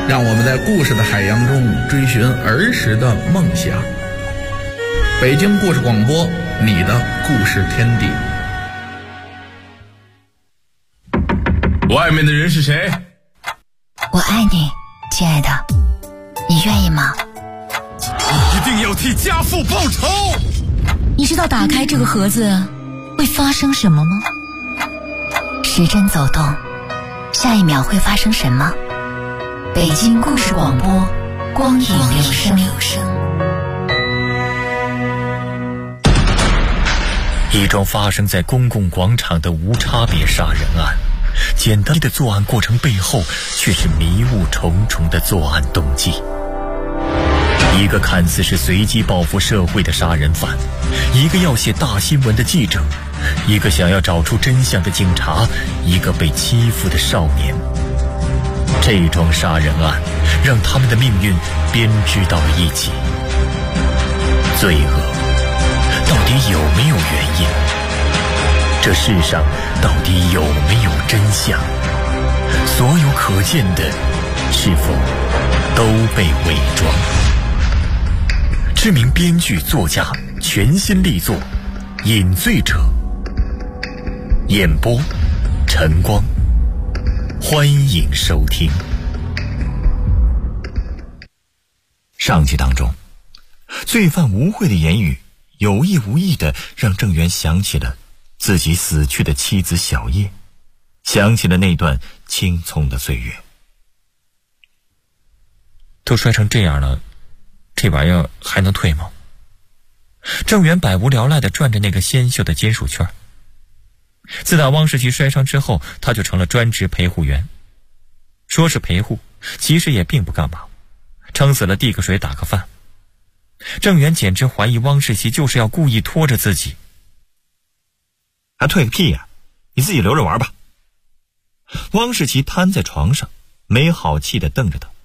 让我们在故事的海洋中追寻儿时的梦想。北京故事广播，你的故事天地。 外面的人是谁？ 我爱你，亲爱的，你愿意吗？ 你一定要替家父报仇！ 你知道打开这个盒子会发生什么吗？时针走动，下一秒会发生什么？北京故事广播，光影留声。 一桩发生在公共广场的无差别杀人案，简单的作案过程背后却是迷雾重重的作案动机。一个看似是随机报复社会的杀人犯，一个要写大新闻的记者，一个想要找出真相的警察，一个被欺负的少年。这桩杀人案让他们的命运编织到了一起。罪恶到底有没有原因？这世上到底有没有真相？所有可见的是否都被伪装？知名编剧作家全新力作《饮醉者》，演播晨光，欢迎收听。上集当中，罪犯吴慧的言语有意无意地让郑源想起了自己死去的妻子小叶，想起了那段青葱的岁月。都摔成这样了，这玩意儿还能退吗？郑源百无聊赖地转着那个纤秀的金属圈。自打汪世奇摔伤之后，他就成了专职陪护员。说是陪护，其实也并不干嘛，撑死了递个水打个饭。郑源简直怀疑汪世奇就是要故意拖着自己。还退个屁呀，你自己留着玩吧。汪世奇瘫在床上，没好气地瞪着他。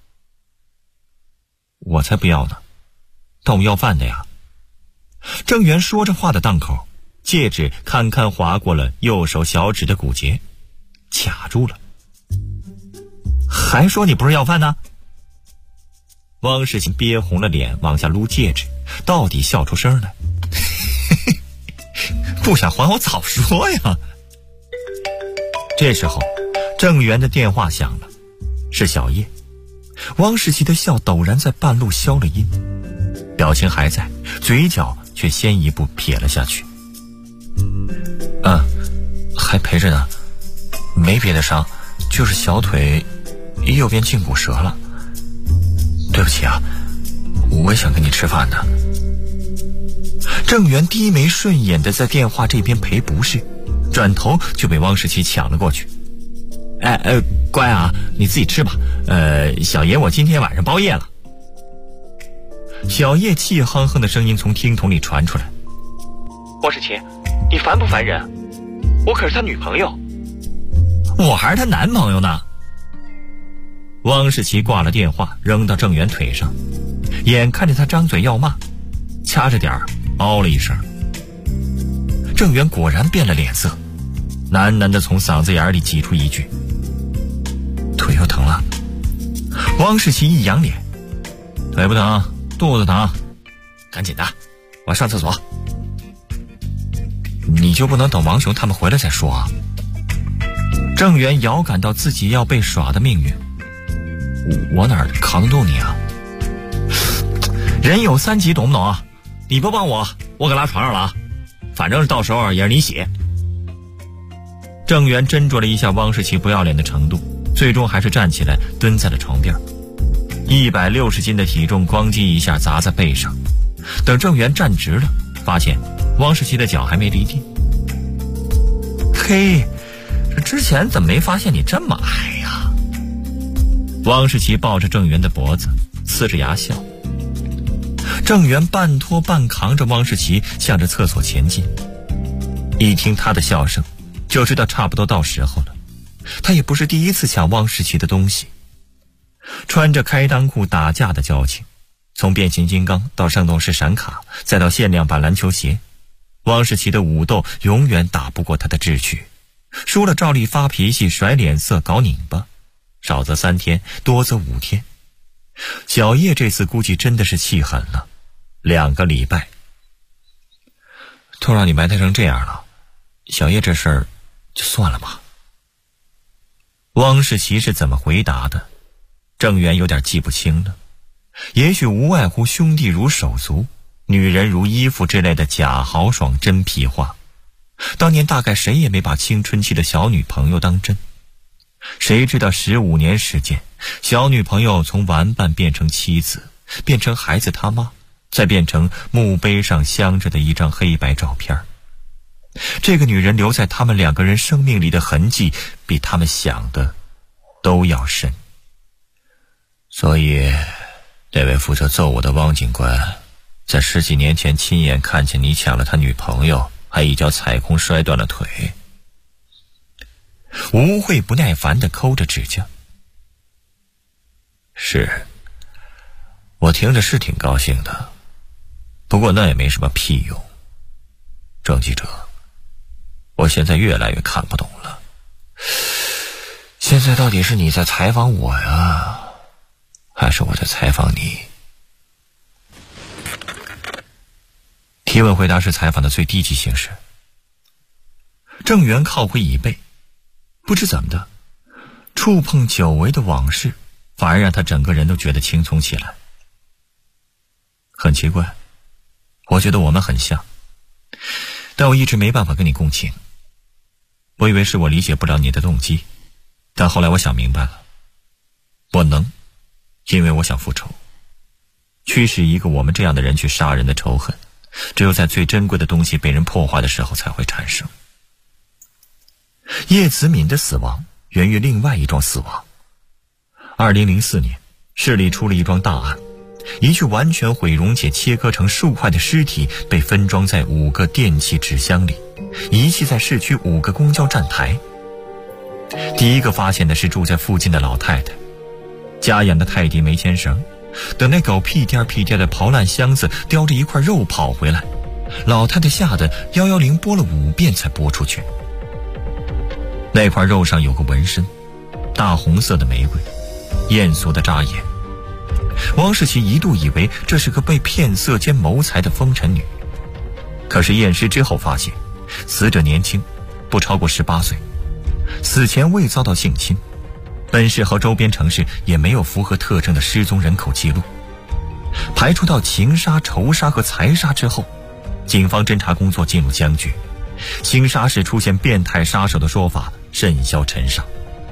我才不要呢，但我要饭的呀。郑源说着话的档口，戒指堪堪划过了右手小指的骨节，卡住了。还说你不是要饭呢？汪世奇憋红了脸往下撸戒指，到底笑出声来。不想还我早说呀。这时候郑源的电话响了，是小叶。汪世奇的笑陡然在半路消了音，表情还在，嘴角却先一步撇了下去。还陪着呢，没别的伤，就是小腿右边胫骨折了。对不起啊，我也想跟你吃饭的。郑源低眉顺眼的在电话这边赔不是，转头就被汪世奇抢了过去。乖啊，你自己吃吧。小爷我今天晚上包夜了。小叶气哼哼的声音从听筒里传出来。汪世奇，你烦不烦人？我可是他女朋友。我还是他男朋友呢。汪世奇挂了电话，扔到郑源腿上，眼看着他张嘴要骂，掐着点儿嗷了一声。郑源果然变了脸色，喃喃地从嗓子眼里挤出一句：腿又疼了。汪世奇一扬脸：腿不疼，肚子疼，赶紧的，我上厕所。你就不能等王雄他们回来再说啊？郑源遥感到自己要被耍的命运，我哪扛得动你啊？人有三急，懂不懂啊？你不帮我可拉床上了啊！反正到时候也是你洗。郑源斟酌了一下汪世奇不要脸的程度，最终还是站起来蹲在了床边。160斤的体重咣叽一下砸在背上，等郑源站直了，发现汪世奇的脚还没离地。嘿，这之前怎么没发现你这么矮呀？汪世奇抱着郑源的脖子，呲着牙笑。郑源半拖半扛着汪世奇向着厕所前进，一听他的笑声就知道差不多到时候了。他也不是第一次抢汪世奇的东西，穿着开裆裤打架的交情，从变形金刚到圣斗士闪卡，再到限量版篮球鞋，汪世奇的武斗永远打不过他的智取，输了照例发脾气甩脸色搞拧巴，少则3天，多则5天， 小叶这次估计真的是气狠了，2个礼拜都让你埋汰成这样了，小叶这事儿就算了吧。汪世奇是怎么回答的，郑源有点记不清了，也许无外乎兄弟如手足，女人如衣服之类的假豪爽真屁话。当年大概谁也没把青春期的小女朋友当真，谁知道15年时间，小女朋友从玩伴变成妻子，变成孩子他妈，再变成墓碑上镶着的一张黑白照片。这个女人留在他们2个人生命里的痕迹比他们想的都要深。所以那位负责揍我的汪警官在10几年前亲眼看见你抢了他女朋友，还一脚踩空摔断了腿。吴慧不耐烦地抠着指甲。是，我听着是挺高兴的，不过那也没什么屁用。郑记者，我现在越来越看不懂了，现在到底是你在采访我呀，还是我在采访你？提问回答是采访的最低级形式。郑源靠回椅背，不知怎么的，触碰久违的往事反而让他整个人都觉得轻松起来。很奇怪，我觉得我们很像，但我一直没办法跟你共情。我以为是我理解不了你的动机，但后来我想明白了，我能，因为我想复仇。驱使一个我们这样的人去杀人的仇恨，只有在最珍贵的东西被人破坏的时候才会产生。叶子敏的死亡源于另外一桩死亡。2004年，市里出了一桩大案，一具完全毁容且切割成数块的尸体被分装在5个电器纸箱里，遗弃在市区5个公交站台。第一个发现的是住在附近的老太太，家养的泰迪没牵绳，等那狗屁颠屁颠的刨烂箱子叼着一块肉跑回来，老太太吓得110拨了5遍才拨出去。那块肉上有个纹身，大红色的玫瑰，艳俗的扎眼。汪世奇一度以为这是个被骗色兼谋财的风尘女，可是验尸之后发现，死者年轻，不超过18岁，死前未遭到性侵，本市和周边城市也没有符合特征的失踪人口记录。排除到情杀、仇杀和财杀之后，警方侦查工作进入僵局，情杀时出现变态杀手的说法甚嚣尘上。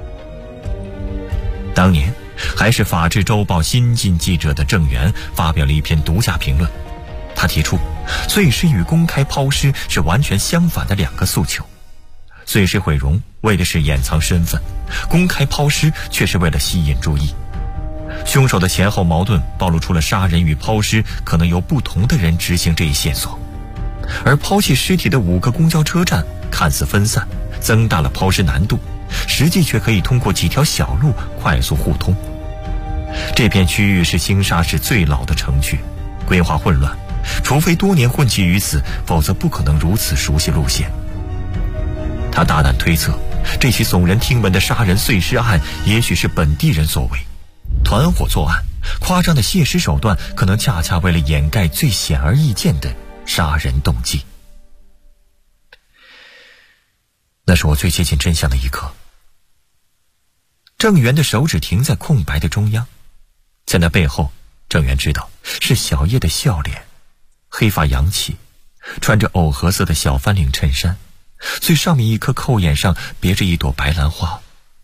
当年还是法制周报新晋记者的郑源发表了一篇独家评论，他提出碎尸与公开抛尸是完全相反的2个诉求。碎尸毁容为的是掩藏身份，公开抛尸却是为了吸引注意。凶手的前后矛盾暴露出了杀人与抛尸可能由不同的人执行这一线索，而抛弃尸体的5个公交车站看似分散，增大了抛尸难度，实际却可以通过几条小路快速互通。这片区域是兴沙市最老的城区，规划混乱，除非多年混迹于此，否则不可能如此熟悉路线。他大胆推测，这起耸人听闻的杀人碎尸案也许是本地人所为，团伙作案，夸张的卸尸手段可能恰恰为了掩盖最显而易见的杀人动机。那是我最接近真相的一刻。郑源的手指停在空白的中央，在那背后，郑源知道是小叶的笑脸，黑发扬起，穿着藕荷色的小翻领衬衫，最上面一颗扣眼上别着一朵白兰花。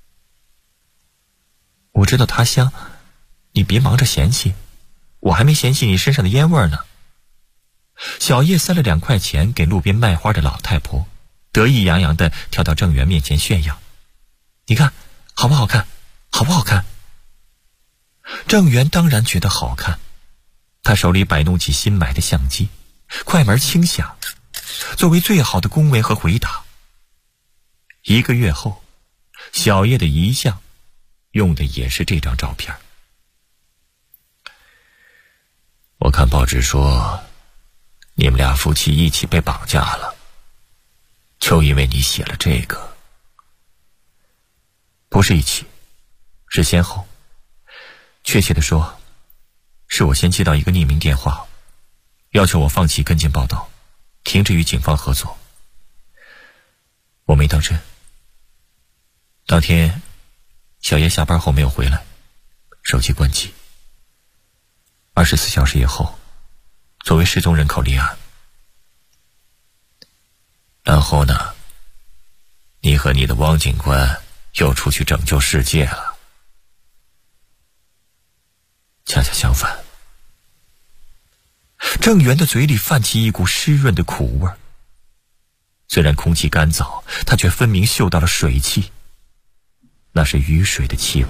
我知道它香，你别忙着嫌弃，我还没嫌弃你身上的烟味呢。小叶塞了2块钱给路边卖花的老太婆，得意洋洋地跳到郑源面前炫耀，你看好不好看，好不好看？郑源当然觉得好看，他手里摆弄起新买的相机，快门轻响，作为最好的恭维和回答。1个月后，小叶的遗像用的也是这张照片。我看报纸说你们俩夫妻一起被绑架了，就因为你写了这个。不是一起，是先后。确切的说， 是我先接到一个匿名电话，要求我放弃跟进报道，停止与警方合作。我没当真。当天小叶下班后没有回来，手机关机。24小时以后，作为失踪人口立案。然后呢，你和你的汪警官又出去拯救世界了。恰恰相反，郑源的嘴里泛起一股湿润的苦味，虽然空气干燥，他却分明嗅到了水汽，那是雨水的气味，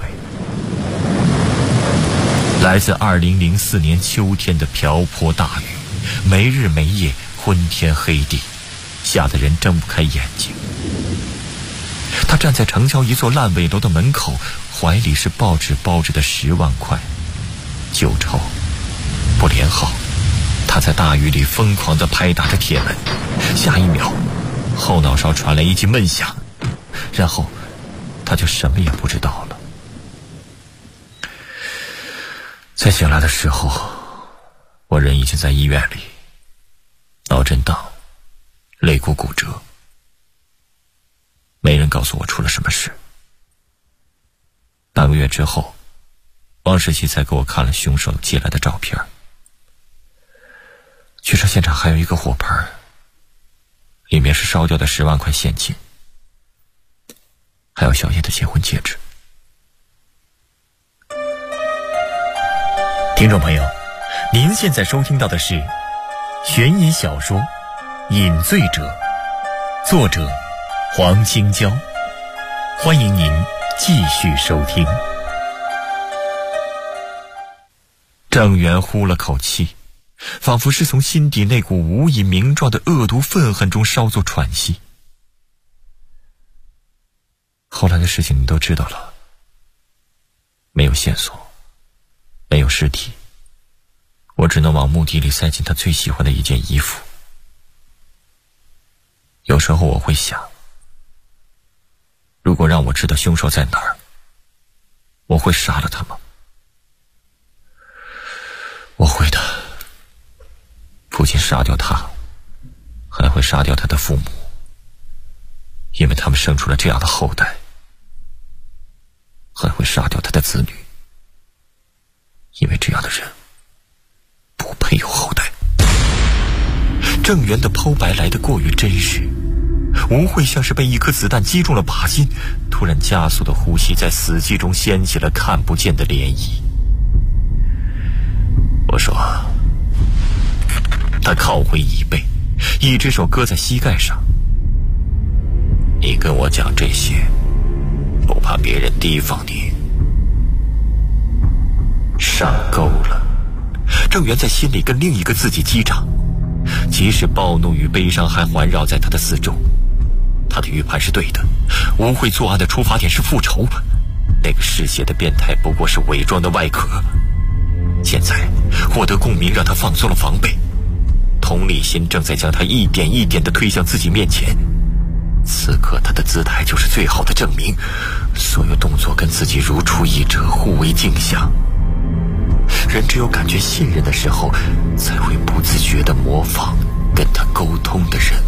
来自2004年秋天的瓢泼大雨，没日没夜，昏天黑地，吓得人睁不开眼睛。他站在城郊一座烂尾楼的门口，怀里是报纸包着的10万块，旧钞，不连号。他在大雨里疯狂地拍打着铁门，下一秒后脑勺传来一记闷响，然后他就什么也不知道了。在醒来的时候，我人已经在医院里，脑震荡，肋骨骨折，没人告诉我出了什么事。半个月之后，汪世奇才给我看了凶手寄来的照片。据说现场还有一个火盆，里面是烧掉的10万块现金，还有小叶的结婚戒指。听众朋友，您现在收听到的是悬疑小说《饮醉者》，作者黄青椒，欢迎您继续收听。郑源呼了口气，仿佛是从心底那股无以名状的恶毒愤恨中稍作喘息。后来的事情你都知道了，没有线索，没有尸体，我只能往墓地里塞进他最喜欢的一件衣服。有时候我会想，如果让我知道凶手在哪儿，我会杀了他吗？我会的，不仅杀掉他，还会杀掉他的父母，因为他们生出了这样的后代，还会杀掉他的子女，因为这样的人不配有后代。郑源的剖白来得过于真实，吴慧像是被一颗子弹击中了靶心，突然加速的呼吸在死寂中掀起了看不见的涟漪。我说，他靠回椅背，一只手搁在膝盖上。你跟我讲这些，不怕别人提防你？上钩了。郑源在心里跟另一个自己击掌，即使暴怒与悲伤还环绕在他的四周，他的预判是对的。吴慧作案的出发点是复仇，那个嗜血的变态不过是伪装的外壳。现在获得共鸣让他放松了防备，同理心正在将他一点一点地推向自己面前。此刻他的姿态就是最好的证明，所有动作跟自己如出一辙，互为镜像。人只有感觉信任的时候，才会不自觉地模仿跟他沟通的人。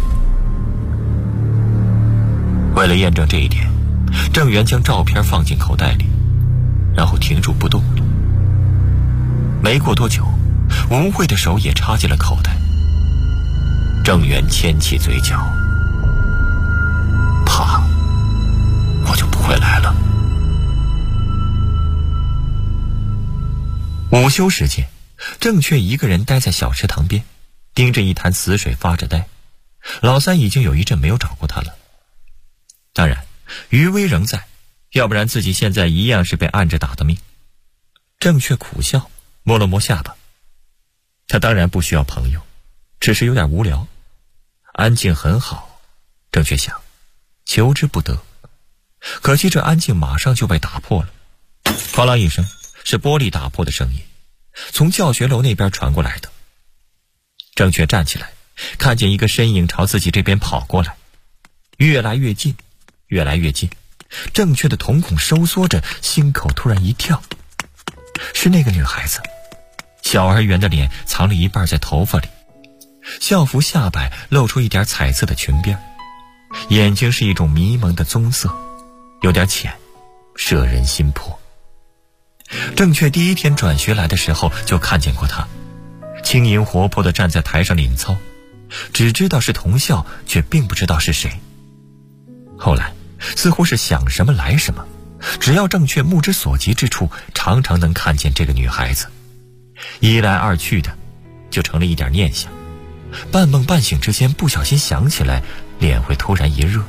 为了验证这一点，郑源将照片放进口袋里，然后停住不动了。没过多久，吴慧的手也插进了口袋。郑源牵起嘴角，怕我就不会来了。午休时间，郑却一个人待在小池塘边，盯着一潭死水发着呆。老三已经有一阵没有找过他了。当然，余威仍在，要不然自己现在一样是被按着打的命。郑却苦笑，摸了摸下巴。他当然不需要朋友，只是有点无聊。安静很好，郑却想，求之不得。可惜这安静马上就被打破了。哐啷一声，是玻璃打破的声音，从教学楼那边传过来的。郑却站起来，看见一个身影朝自己这边跑过来，越来越近，越来越近。郑却的瞳孔收缩着，心口突然一跳。是那个女孩子， 小而圆的脸藏了一半在头发里，校服下摆露出一点彩色的裙边，眼睛是一种迷蒙的棕色，有点浅，摄人心魄。郑确第一天转学来的时候就看见过他，轻盈活泼地站在台上领操，只知道是同校，却并不知道是谁。后来似乎是想什么来什么，只要郑确目之所及之处，常常能看见这个女孩子，一来二去的就成了一点念想，半梦半醒之间不小心想起来，脸会突然一热。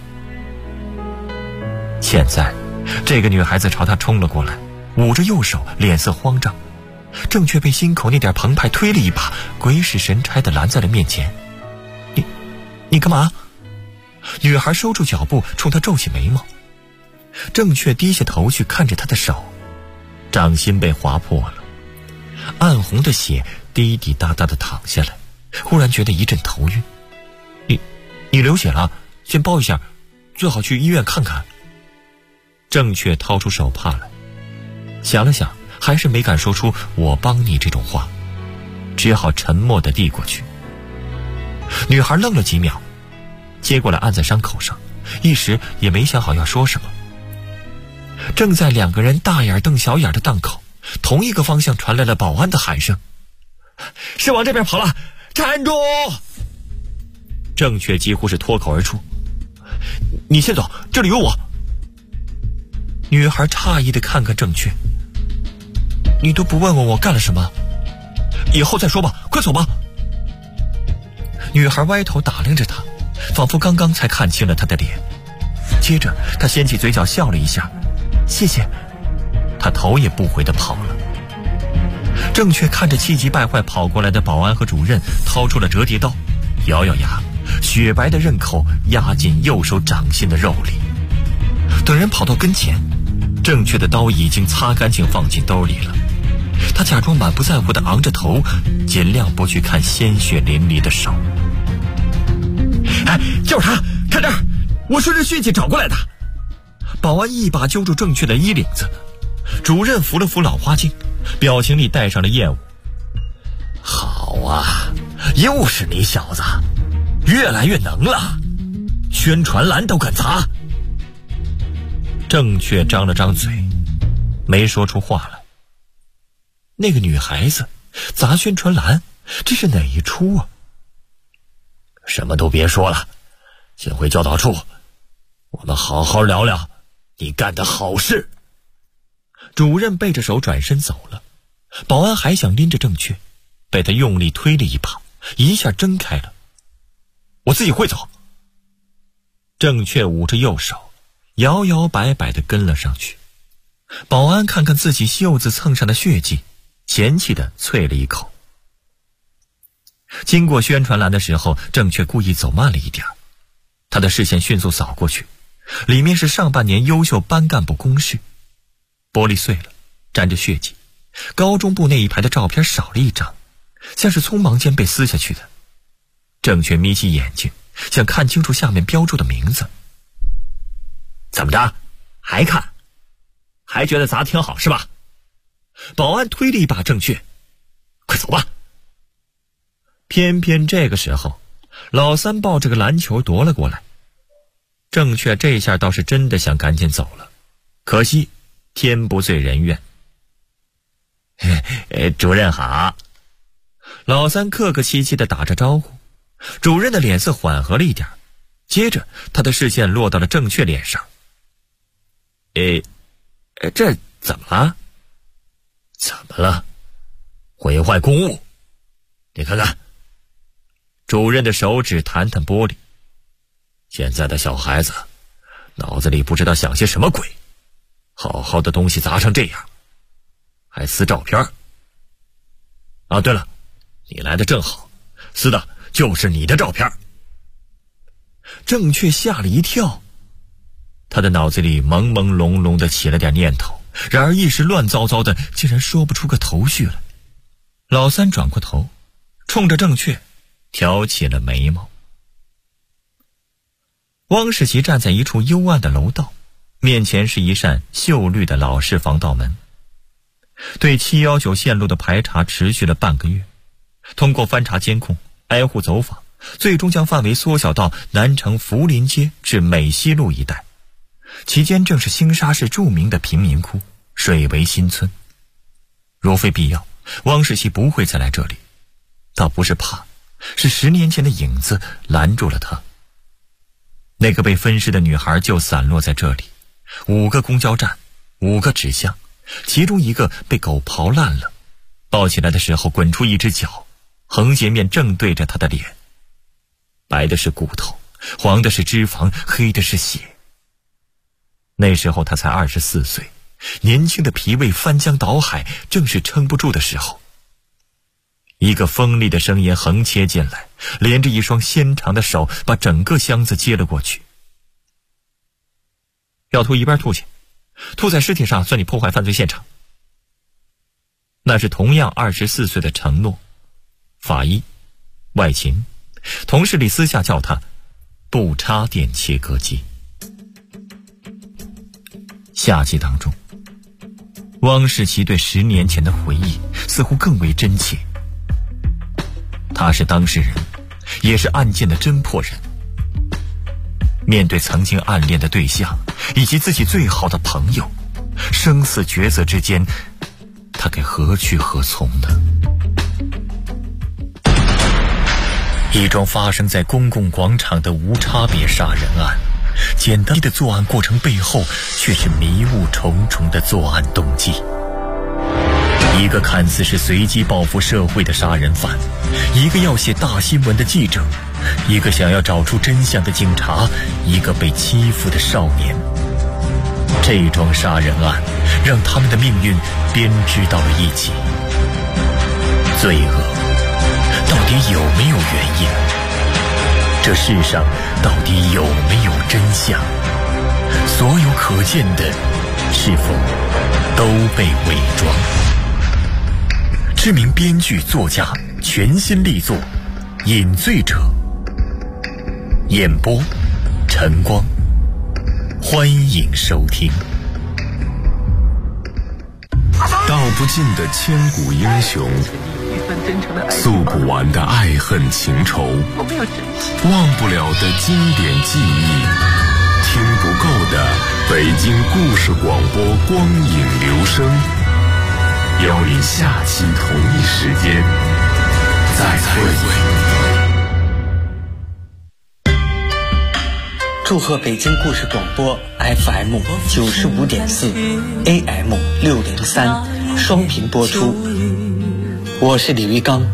现在这个女孩子朝他冲了过来，捂着右手，脸色慌张。郑确被心口那点澎湃推了一把，鬼使神差地拦在了面前。你干嘛？女孩收住脚步，冲他皱起眉毛。郑确低下头去看着他的手，掌心被划破了，暗红的血滴滴答答地淌下来，忽然觉得一阵头晕。你流血了，先包一下，最好去医院看看。郑确掏出手帕来，想了想，还是没敢说出我帮你这种话，只好沉默地递过去。女孩愣了几秒，接过来按在伤口上，一时也没想好要说什么。正在两个人大眼瞪小眼的档口，同一个方向传来了保安的喊声：是往这边跑了，站住！郑确几乎是脱口而出：你先走，这里有我。女孩诧异地看看郑确：你都不问问我干了什么？以后再说吧，快走吧。女孩歪头打量着他，仿佛刚刚才看清了他的脸。接着她掀起嘴角笑了一下：谢谢。她头也不回地跑了。郑确看着气急败坏跑过来的保安和主任，掏出了折叠刀，咬咬牙，雪白的刃口压进右手掌心的肉里。等人跑到跟前，郑确的刀已经擦干净放进兜里了。他假装满不在乎地昂着头，尽量不去看鲜血淋漓的手。就是他，看这儿，我顺着血迹找过来的。保安一把揪住郑确的衣领子，主任扶了扶老花镜，表情里带上了厌恶。好啊，又是你小子，越来越能了，宣传栏都敢砸。郑确张了张嘴，没说出话来。那个女孩子砸宣传栏，这是哪一出啊？什么都别说了，先回教导处，我们好好聊聊你干的好事。主任背着手转身走了，保安还想拎着郑确，被他用力推了一把，一下挣开了。我自己会走。郑确捂着右手，摇摇摆摆地跟了上去。保安看看自己袖子蹭上的血迹，嫌弃地啐了一口。经过宣传栏的时候，郑确故意走慢了一点，他的视线迅速扫过去，里面是上半年优秀班干部公示，玻璃碎了，沾着血迹，高中部那一排的照片少了一张，像是匆忙间被撕下去的。郑确眯起眼睛，想看清楚下面标注的名字。怎么着，还看？还觉得砸挺好是吧？保安推了一把郑确，快走吧。偏偏这个时候，老三抱着个篮球夺了过来。郑确这下倒是真的想赶紧走了，可惜天不遂人愿。主任好。老三客客气气地打着招呼，主任的脸色缓和了一点，接着他的视线落到了郑确脸上。这怎么了？怎么了？毁坏公物？你看看。主任的手指弹弹玻璃。现在的小孩子脑子里不知道想些什么鬼，好好的东西砸成这样，还撕照片。啊，对了，你来的正好，撕的就是你的照片。郑确吓了一跳，他的脑子里朦朦胧胧的起了点念头，然而一时乱糟糟的，竟然说不出个头绪来。老三转过头，冲着郑确挑起了眉毛。汪世奇站在一处幽暗的楼道，面前是一扇锈绿的老式防盗门。 对719线路的排查持续了半个月，通过翻查监控、挨户走访，最终将范围缩小到南城福林街至美西路一带。其间正是兴沙市著名的贫民窟水围新村。若非必要，汪世熙不会再来这里。倒不是怕，是10年前的影子拦住了他。那个被分尸的女孩就散落在这里，5个公交站，5个纸箱，其中一个被狗刨烂了，抱起来的时候滚出一只脚，横截面正对着他的脸，白的是骨头，黄的是脂肪，黑的是血。那时候他才24岁，年轻的脾胃翻江倒海，正是撑不住的时候。一个锋利的声音横切进来，连着一双纤长的手把整个箱子接了过去。要吐一边吐去，吐在尸体上算你破坏犯罪现场。那是同样24岁的承诺，法医，外勤，同事里私下叫他不插电切割机。下集当中，汪世琪对10年前的回忆似乎更为真切。他是当事人，也是案件的侦破人。面对曾经暗恋的对象以及自己最好的朋友，生死抉择之间，他该何去何从呢？一桩发生在公共广场的无差别杀人案，简单的作案过程背后却是迷雾重重的作案动机。一个看似是随机报复社会的杀人犯，一个要写大新闻的记者，一个想要找出真相的警察，一个被欺负的少年。这桩杀人案让他们的命运编织到了一起。罪恶到底有没有原因？这世上到底有没有真相？所有可见的是否都被伪装？知名编剧作家全新力作《饮醉者》，演播晨光，欢迎收听。 道不尽的千古英雄，诉不完的爱恨情仇，忘不了的经典记忆，听不够的北京故事广播光影留声。邀您下期同一时间再会。 祝贺北京故事广播 FM 95.4 AM 603双频播出。我是李玉刚。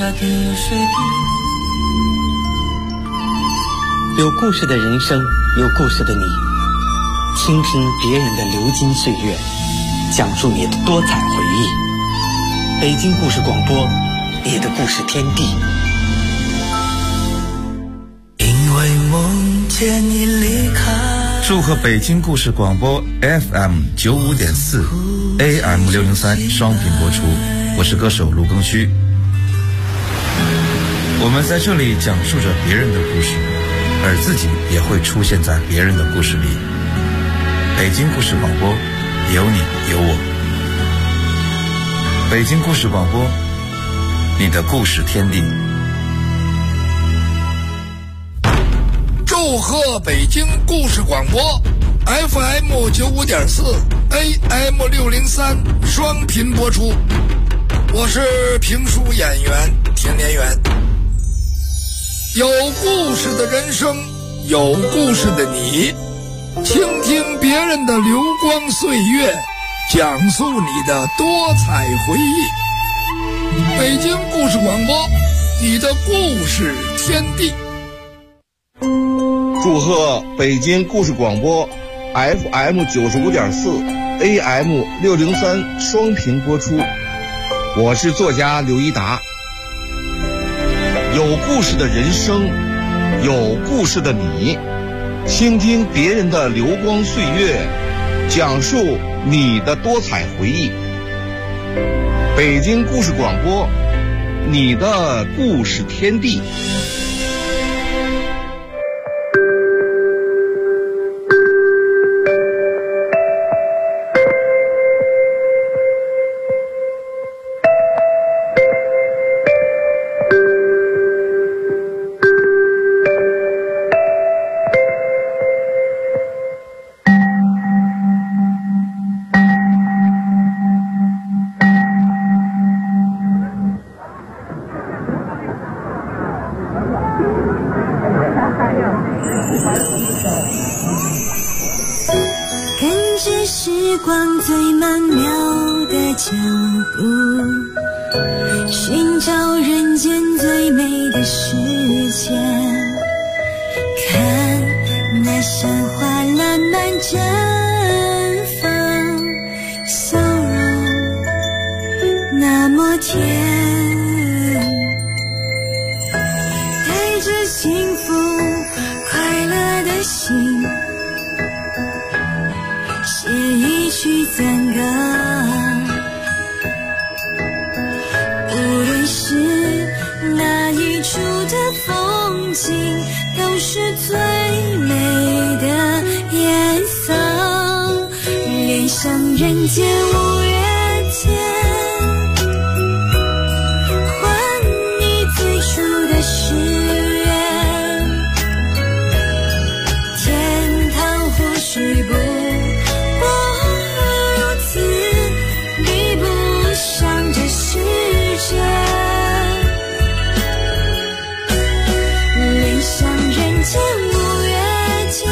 有故事的人生，有故事的你，倾听别人的流金岁月，讲述你的多彩回忆。北京故事广播，你的故事天地。 因为梦见你离开。 祝贺北京故事广播 FM 95.4 AM 603双频播出。我是歌手卢庚戌。我们在这里讲述着别人的故事，而自己也会出现在别人的故事里。北京故事广播，有你有我。北京故事广播，你的故事天地。 祝贺北京故事广播 FM 95.4 AM 603双频播出。我是评书演员田连元。有故事的人生，有故事的你，倾听别人的流光岁月，讲述你的多彩回忆。北京故事广播，你的故事天地。 祝贺北京故事广播 FM 95.4 AM 603双频播出。我是作家刘一达。有故事的人生，有故事的你，倾听别人的流光岁月，讲述你的多彩回忆。北京故事广播，你的故事天地。 步，寻找人间最美的世界。看那山花烂漫绽放，笑容那么甜，带着幸福快乐的心，写一曲赞歌。无论是哪一处的风景，都是最美的颜色。恋上人间五月天，还你最初的誓言。天堂或许不如此，比不上这世界。恋上人间五月天，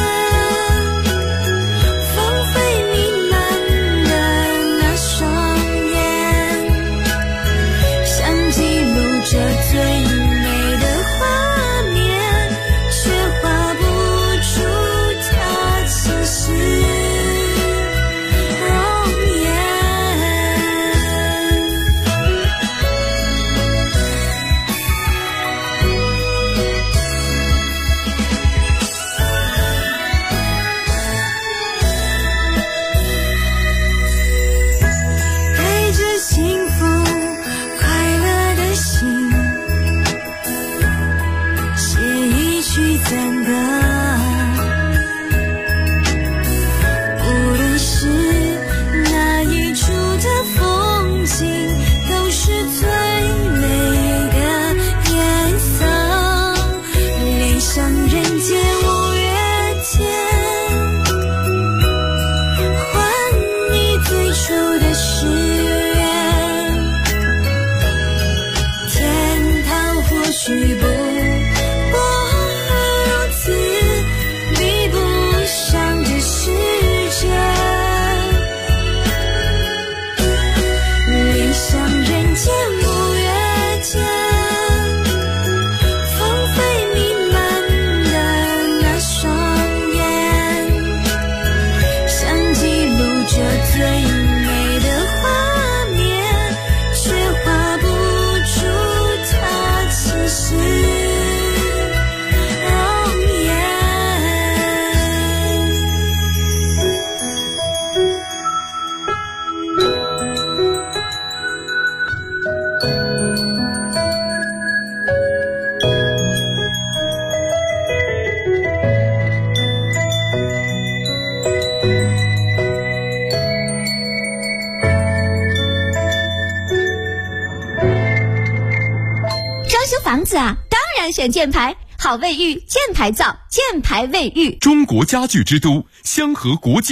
芳菲弥漫的那双眼，想记录这最美的画面，却画不出它其实容颜。带着幸福快乐的心，写一曲赞歌。无论是哪一处的风景，都是最美的颜色。恋上人间五月天，还你最初的誓言。天堂或许不如此，比不上这世界。恋上人间五月天，芳菲弥漫的那双眼，想记录这最美的画面，却画不出它其实容颜。 装修房子啊，当然选箭牌，好卫浴，箭牌造，箭牌卫浴。 中国家具之都，香河国际